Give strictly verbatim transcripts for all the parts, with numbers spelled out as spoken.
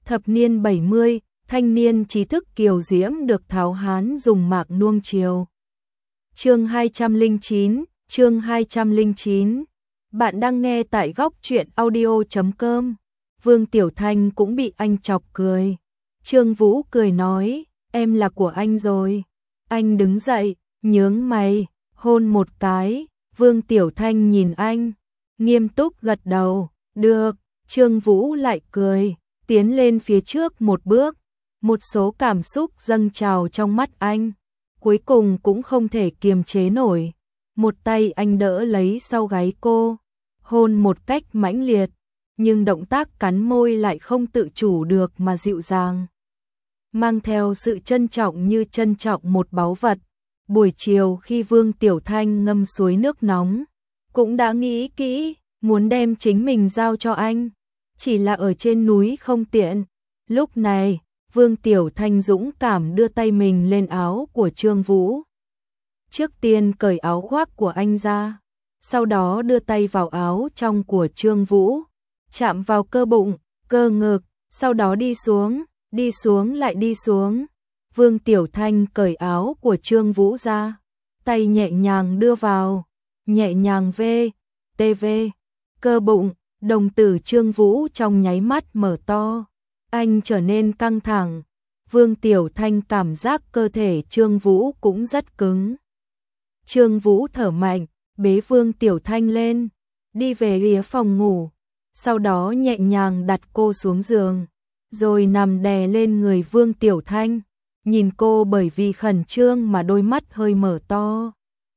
Thập niên bảy mươi, thanh niên trí thức kiều diễm được tháo hán dùng mạc nuông chiều. Chương hai trăm lẻ chín, chương hai trăm lẻ chín. Bạn đang nghe tại góc truyện audio chấm com. Vương Tiểu Thanh cũng bị anh chọc cười. Trương Vũ cười nói, em là của anh rồi. Anh đứng dậy, nhướng mày, hôn một cái. Vương Tiểu Thanh nhìn anh, nghiêm túc gật đầu, được. Trương Vũ lại cười, tiến lên phía trước một bước. Một số cảm xúc dâng trào trong mắt anh, cuối cùng cũng không thể kiềm chế nổi. Một tay anh đỡ lấy sau gáy cô, hôn một cách mãnh liệt, nhưng động tác cắn môi lại không tự chủ được mà dịu dàng, mang theo sự trân trọng như trân trọng một báu vật. Buổi chiều khi Vương Tiểu Thanh ngâm suối nước nóng, cũng đã nghĩ kỹ, muốn đem chính mình giao cho anh, chỉ là ở trên núi không tiện. Lúc này, Vương Tiểu Thanh dũng cảm đưa tay mình lên áo của Trương Vũ. Trước tiên cởi áo khoác của anh ra, sau đó đưa tay vào áo trong của Trương Vũ, chạm vào cơ bụng, cơ ngực, sau đó đi xuống, đi xuống lại đi xuống. Vương Tiểu Thanh cởi áo của Trương Vũ ra, tay nhẹ nhàng đưa vào, nhẹ nhàng vê, tê vê, cơ bụng, đồng tử Trương Vũ trong nháy mắt mở to. Anh trở nên căng thẳng, Vương Tiểu Thanh cảm giác cơ thể Trương Vũ cũng rất cứng. Trương Vũ thở mạnh, bế Vương Tiểu Thanh lên, đi về phía phòng ngủ, sau đó nhẹ nhàng đặt cô xuống giường, rồi nằm đè lên người Vương Tiểu Thanh, nhìn cô bởi vì khẩn trương mà đôi mắt hơi mở to.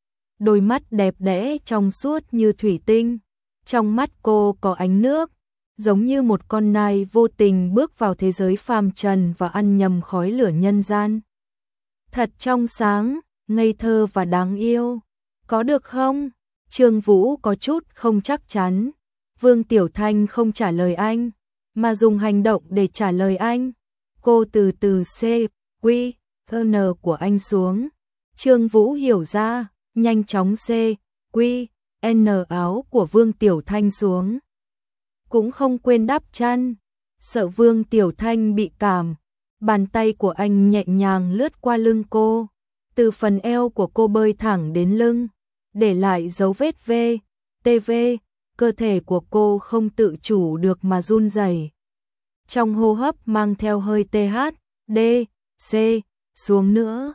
Đôi mắt đẹp đẽ trong suốt như thủy tinh, trong mắt cô có ánh nước, giống như một con nai vô tình bước vào thế giới phàm trần và ăn nhầm khói lửa nhân gian. Thật trong sáng, ngây thơ và đáng yêu. Có được không? Trương Vũ có chút không chắc chắn. Vương Tiểu Thanh không trả lời anh, mà dùng hành động để trả lời anh. Cô từ từ xê, quy, N của anh xuống. Trương Vũ hiểu ra, nhanh chóng xê, quy, N áo của Vương Tiểu Thanh xuống. Cũng không quên đắp chăn, sợ Vương Tiểu Thanh bị cảm. Bàn tay của anh nhẹ nhàng lướt qua lưng cô, từ phần eo của cô bơi thẳng đến lưng, để lại dấu vết V, tê vê, cơ thể của cô không tự chủ được mà run rẩy. Trong hô hấp mang theo hơi tê hát, D, C, xuống nữa,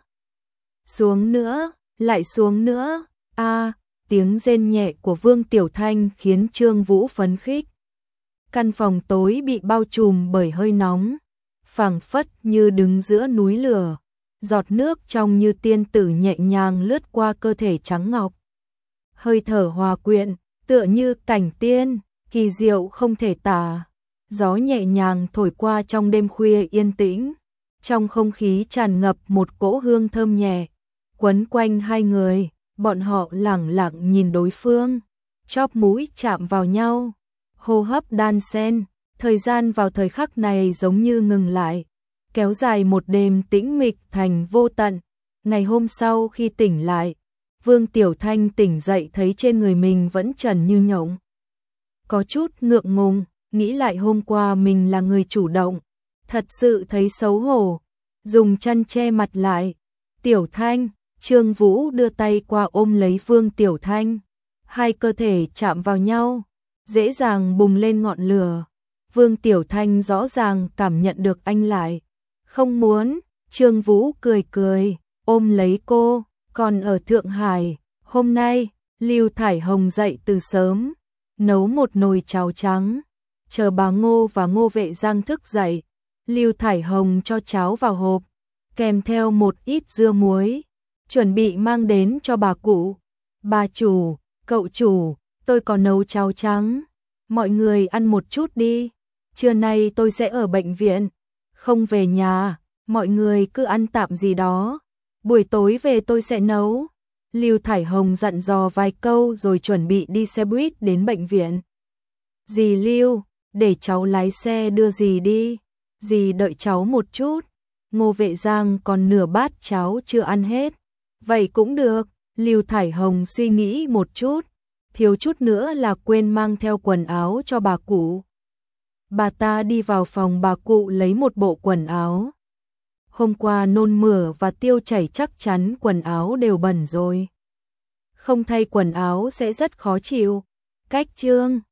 xuống nữa, lại xuống nữa, A, tiếng rên nhẹ của Vương Tiểu Thanh khiến Trương Vũ phấn khích. Căn phòng tối bị bao trùm bởi hơi nóng, phảng phất như đứng giữa núi lửa, giọt nước trong như tiên tử nhẹ nhàng lướt qua cơ thể trắng ngọc. Hơi thở hòa quyện, tựa như cảnh tiên, kỳ diệu không thể tả. Gió nhẹ nhàng thổi qua trong đêm khuya yên tĩnh, trong không khí tràn ngập một cỗ hương thơm nhẹ, quấn quanh hai người, bọn họ lẳng lặng nhìn đối phương, chóp mũi chạm vào nhau. Hô hấp đan xen, thời gian vào thời khắc này giống như ngừng lại, kéo dài một đêm tĩnh mịch thành vô tận. Ngày hôm sau khi tỉnh lại, Vương Tiểu Thanh tỉnh dậy thấy trên người mình vẫn trần như nhộng. Có chút ngượng ngùng, nghĩ lại hôm qua mình là người chủ động, thật sự thấy xấu hổ, dùng chăn che mặt lại. Tiểu Thanh, Trương Vũ đưa tay qua ôm lấy Vương Tiểu Thanh, hai cơ thể chạm vào nhau, dễ dàng bùng lên ngọn lửa. Vương Tiểu Thanh rõ ràng cảm nhận được anh lại. Không muốn, Trương Vũ cười cười, ôm lấy cô. Còn ở Thượng Hải, hôm nay, Lưu Thải Hồng dậy từ sớm, nấu một nồi cháo trắng. Chờ bà Ngô và Ngô Vệ Giang thức dậy, Lưu Thải Hồng cho cháo vào hộp, kèm theo một ít dưa muối, chuẩn bị mang đến cho bà cụ. Bà chủ, cậu chủ, tôi có nấu cháo trắng, mọi người ăn một chút đi, trưa nay tôi sẽ ở bệnh viện, không về nhà, mọi người cứ ăn tạm gì đó, buổi tối về tôi sẽ nấu. Lưu Thải Hồng dặn dò vài câu rồi chuẩn bị đi xe buýt đến bệnh viện. Dì Lưu, để cháu lái xe đưa dì đi, dì đợi cháu một chút. Ngô Vệ Giang còn nửa bát cháo chưa ăn hết. Vậy cũng được, Lưu Thải Hồng suy nghĩ một chút, thiếu chút nữa là quên mang theo quần áo cho bà cụ. Bà ta đi vào phòng bà cụ lấy một bộ quần áo. Hôm qua nôn mửa và tiêu chảy chắc chắn quần áo đều bẩn rồi. Không thay quần áo sẽ rất khó chịu. Cách chương